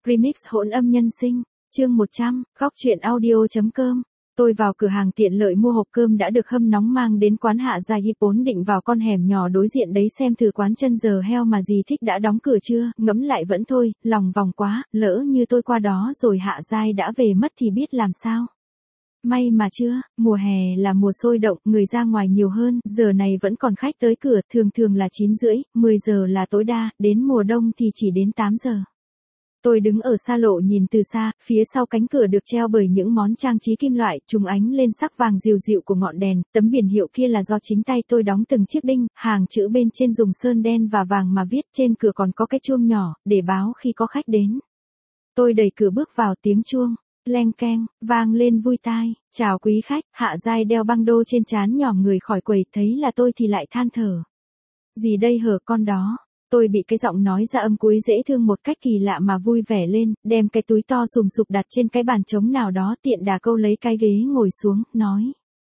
Remix hỗn âm nhân sinh, chương 100, góc truyện audio.com. Tôi vào cửa hàng tiện lợi mua hộp cơm đã được hâm nóng mang đến quán Hạ Giai Hiệp, vốn định vào con hẻm nhỏ đối diện đấy xem thử quán chân giò heo mà dì thích đã đóng cửa chưa, ngẫm lại vẫn thôi, lòng vòng quá, lỡ như tôi qua đó rồi Hạ Giai đã về mất thì biết làm sao. May mà chưa, mùa hè là mùa sôi động, người ra ngoài nhiều hơn, giờ này vẫn còn khách tới cửa, thường là 9:30, 10 giờ là tối đa, đến mùa đông thì chỉ đến 8 giờ. Tôi đứng ở xa lộ nhìn từ xa, phía sau cánh cửa được treo bởi những món trang trí kim loại, trùng ánh lên sắc vàng dịu dịu của ngọn đèn, tấm biển hiệu kia là do chính tay tôi đóng từng chiếc đinh, hàng chữ bên trên dùng sơn đen và vàng mà viết, trên cửa còn có cái chuông nhỏ, để báo khi có khách đến. Tôi đẩy cửa bước vào, tiếng chuông leng keng vang lên vui tai. Chào quý khách. Hạ Giai đeo băng đô trên trán nhòm người khỏi quầy, thấy là tôi thì lại than thở. Gì đây hở con đó? Tôi bị cái giọng nói ra âm cuối dễ thương một cách kỳ lạ mà vui vẻ lên, đem cái túi to sùm sụp đặt trên cái bàn trống nào đó, tiện đà câu lấy cái ghế ngồi xuống, nói.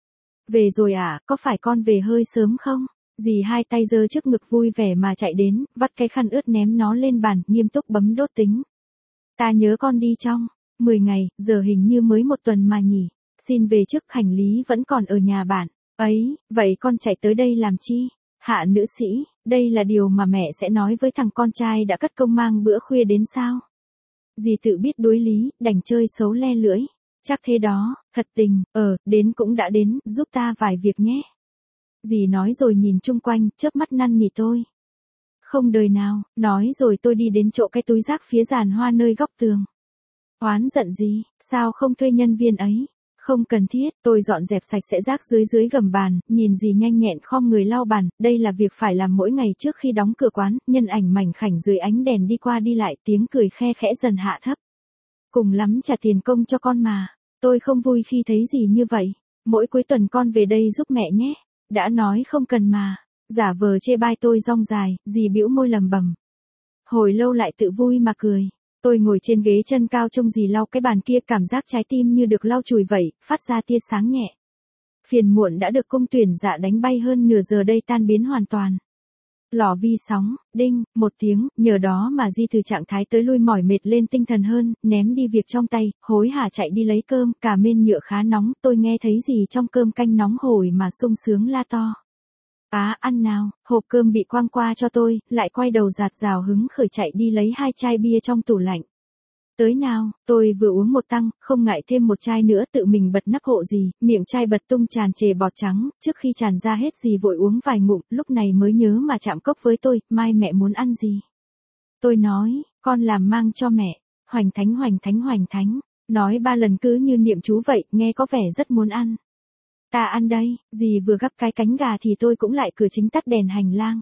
Về rồi à, có phải con về hơi sớm không? Dì hai tay giơ trước ngực vui vẻ mà chạy đến, vắt cái khăn ướt ném nó lên bàn, nghiêm túc bấm đốt tính. Ta nhớ con đi trong 10 ngày, giờ hình như mới 1 tuần mà nhỉ. Xin về trước, hành lý vẫn còn ở nhà bạn. Ấy, vậy con chạy tới đây làm chi? Hạ nữ sĩ, đây là điều mà mẹ sẽ nói với thằng con trai đã cất công mang bữa khuya đến sao? Dì tự biết đối lý, đành chơi xấu le lưỡi. Chắc thế đó, thật tình, đến cũng đã đến, giúp ta vài việc nhé. Dì nói rồi nhìn chung quanh, chớp mắt năn nỉ tôi. Không đời nào, nói rồi tôi đi đến chỗ cái túi rác phía giàn hoa nơi góc tường. Oán giận gì, sao không thuê nhân viên ấy? Không cần thiết, tôi dọn dẹp sạch sẽ rác dưới gầm bàn, nhìn dì nhanh nhẹn khom người lau bàn, đây là việc phải làm mỗi ngày trước khi đóng cửa quán, nhân ảnh mảnh khảnh dưới ánh đèn đi qua đi lại, tiếng cười khe khẽ dần hạ thấp. Cùng lắm trả tiền công cho con mà, tôi không vui khi thấy gì như vậy, mỗi cuối tuần con về đây giúp mẹ nhé, đã nói không cần mà, giả vờ chê bai tôi rong dài, dì bĩu môi lầm bầm. Hồi lâu lại tự vui mà cười. Tôi ngồi trên ghế chân cao trông dì lau cái bàn kia, cảm giác trái tim như được lau chùi vậy, phát ra tia sáng nhẹ. Phiền muộn đã được cung tuyển dạ đánh bay hơn nửa giờ đây tan biến hoàn toàn. Lò vi sóng, đinh, một tiếng, nhờ đó mà di từ trạng thái tới lui mỏi mệt lên tinh thần hơn, ném đi việc trong tay, hối hả chạy đi lấy cơm, cả mên nhựa khá nóng, tôi nghe thấy gì trong cơm canh nóng hổi mà sung sướng la to. Ăn nào, hộp cơm bị quăng qua cho tôi, lại quay đầu dạt dào hứng khởi chạy đi lấy 2 chai bia trong tủ lạnh. Tới nào, tôi vừa uống một tăng, không ngại thêm một chai nữa, tự mình bật nắp hộ dì, miệng chai bật tung tràn trề bọt trắng, trước khi tràn ra hết dì vội uống vài ngụm, lúc này mới nhớ mà chạm cốc với tôi, mai mẹ muốn ăn gì? Tôi nói, con làm mang cho mẹ, hoành thánh, nói 3 lần cứ như niệm chú vậy, nghe có vẻ rất muốn ăn. Ta ăn đây, dì vừa gắp cái cánh gà thì tôi cũng lại cửa chính tắt đèn hành lang.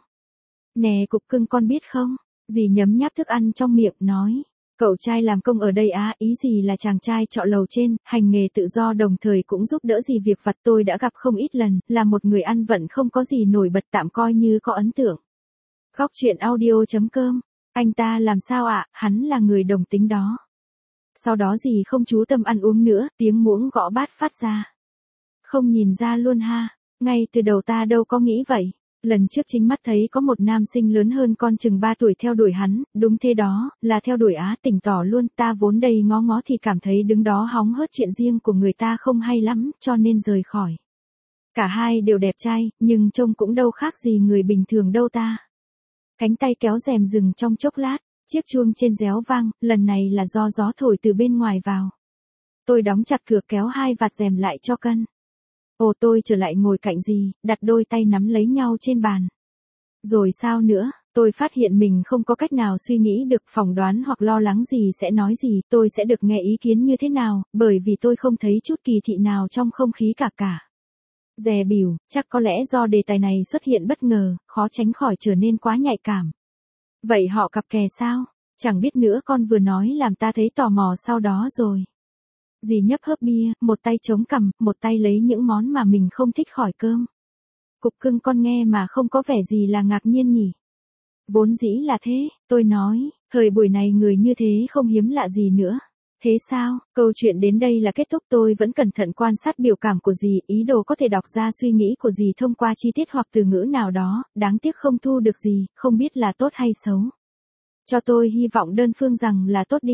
Nè cục cưng con biết không, dì nhấm nháp thức ăn trong miệng nói. Cậu trai làm công ở đây ý gì là chàng trai trọ lầu trên, hành nghề tự do đồng thời cũng giúp đỡ dì việc vặt, tôi đã gặp không ít lần, là một người ăn vận không có gì nổi bật, tạm coi như có ấn tượng. Góc truyện audio.com, anh ta làm sao ạ, hắn là người đồng tính đó. Sau đó dì không chú tâm ăn uống nữa, tiếng muỗng gõ bát phát ra. Không nhìn ra luôn ha, ngay từ đầu ta đâu có nghĩ vậy. Lần trước chính mắt thấy có một nam sinh lớn hơn con chừng 3 tuổi theo đuổi hắn, đúng thế đó, là theo đuổi tỉnh tỏ luôn, ta vốn đầy ngó ngó thì cảm thấy đứng đó hóng hớt chuyện riêng của người ta không hay lắm, cho nên rời khỏi. Cả hai đều đẹp trai, nhưng trông cũng đâu khác gì người bình thường đâu ta. Cánh tay kéo rèm dừng trong chốc lát, chiếc chuông trên réo vang, lần này là do gió thổi từ bên ngoài vào. Tôi đóng chặt cửa kéo 2 vạt rèm lại cho cân. Tôi trở lại ngồi cạnh dì, đặt đôi tay nắm lấy nhau trên bàn. Rồi sao nữa, tôi phát hiện mình không có cách nào suy nghĩ được, phỏng đoán hoặc lo lắng gì sẽ nói gì, tôi sẽ được nghe ý kiến như thế nào, bởi vì tôi không thấy chút kỳ thị nào trong không khí cả. Dè bỉu, chắc có lẽ do đề tài này xuất hiện bất ngờ, khó tránh khỏi trở nên quá nhạy cảm. Vậy họ cặp kè sao? Chẳng biết nữa, con vừa nói làm ta thấy tò mò sau đó rồi. Dì nhấp hớp bia, một tay chống cằm, một tay lấy những món mà mình không thích khỏi cơm. Cục cưng con nghe mà không có vẻ gì là ngạc nhiên nhỉ? Vốn dĩ là thế, tôi nói, thời buổi này người như thế không hiếm lạ gì nữa. Thế sao, câu chuyện đến đây là kết thúc, tôi vẫn cẩn thận quan sát biểu cảm của dì, ý đồ có thể đọc ra suy nghĩ của dì thông qua chi tiết hoặc từ ngữ nào đó, đáng tiếc không thu được gì, không biết là tốt hay xấu. Cho tôi hy vọng đơn phương rằng là tốt đi.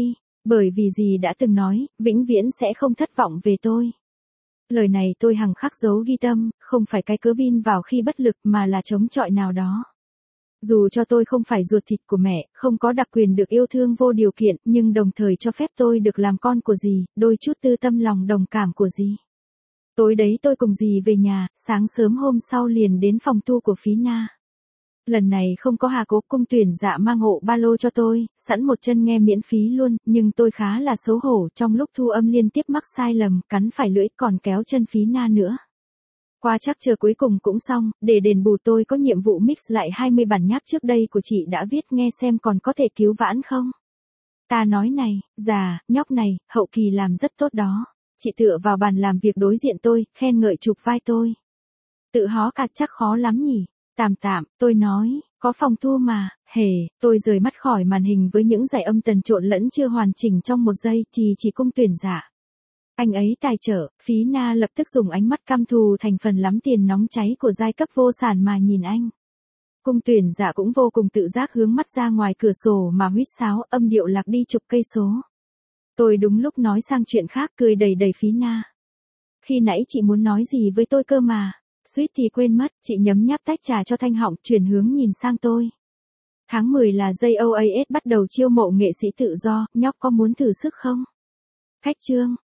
Bởi vì dì đã từng nói, vĩnh viễn sẽ không thất vọng về tôi. Lời này tôi hằng khắc giấu ghi tâm, không phải cái cớ vin vào khi bất lực mà là chống chọi nào đó. Dù cho tôi không phải ruột thịt của mẹ, không có đặc quyền được yêu thương vô điều kiện, nhưng đồng thời cho phép tôi được làm con của dì, đôi chút tư tâm lòng đồng cảm của dì. Tối đấy tôi cùng dì về nhà, sáng sớm hôm sau liền đến phòng tu của Phí Na. Lần này không có Hà Cố, Cung Tuyển Dạ mang hộ ba lô cho tôi, sẵn một chân nghe miễn phí luôn, nhưng tôi khá là xấu hổ trong lúc thu âm liên tiếp mắc sai lầm, cắn phải lưỡi còn kéo chân Phí Na nữa. Qua chắc chờ cuối cùng cũng xong, để đền bù tôi có nhiệm vụ mix lại 20 bản nháp trước đây của chị đã viết nghe xem còn có thể cứu vãn không. Ta nói này, già, nhóc này, hậu kỳ làm rất tốt đó. Chị tựa vào bàn làm việc đối diện tôi, khen ngợi chụp vai tôi. Tự hó cạc chắc khó lắm nhỉ. Tạm tạm, tôi nói, có phòng thu mà, hề, tôi rời mắt khỏi màn hình với những dải âm tần trộn lẫn chưa hoàn chỉnh trong một giây, chỉ Cung Tuyển Dạ. Anh ấy tài trợ, Phí Na lập tức dùng ánh mắt căm thù thành phần lắm tiền nóng cháy của giai cấp vô sản mà nhìn anh. Cung Tuyển Dạ cũng vô cùng tự giác hướng mắt ra ngoài cửa sổ mà huýt sáo, âm điệu lạc đi chục cây số. Tôi đúng lúc nói sang chuyện khác cười đầy đầy Phí Na. Khi nãy chị muốn nói gì với tôi cơ mà. Suýt thì quên mất, chị nhấm nháp tách trà cho thanh họng, chuyển hướng nhìn sang tôi. Tháng 10 là JOAS bắt đầu chiêu mộ nghệ sĩ tự do, nhóc có muốn thử sức không? Khách trương,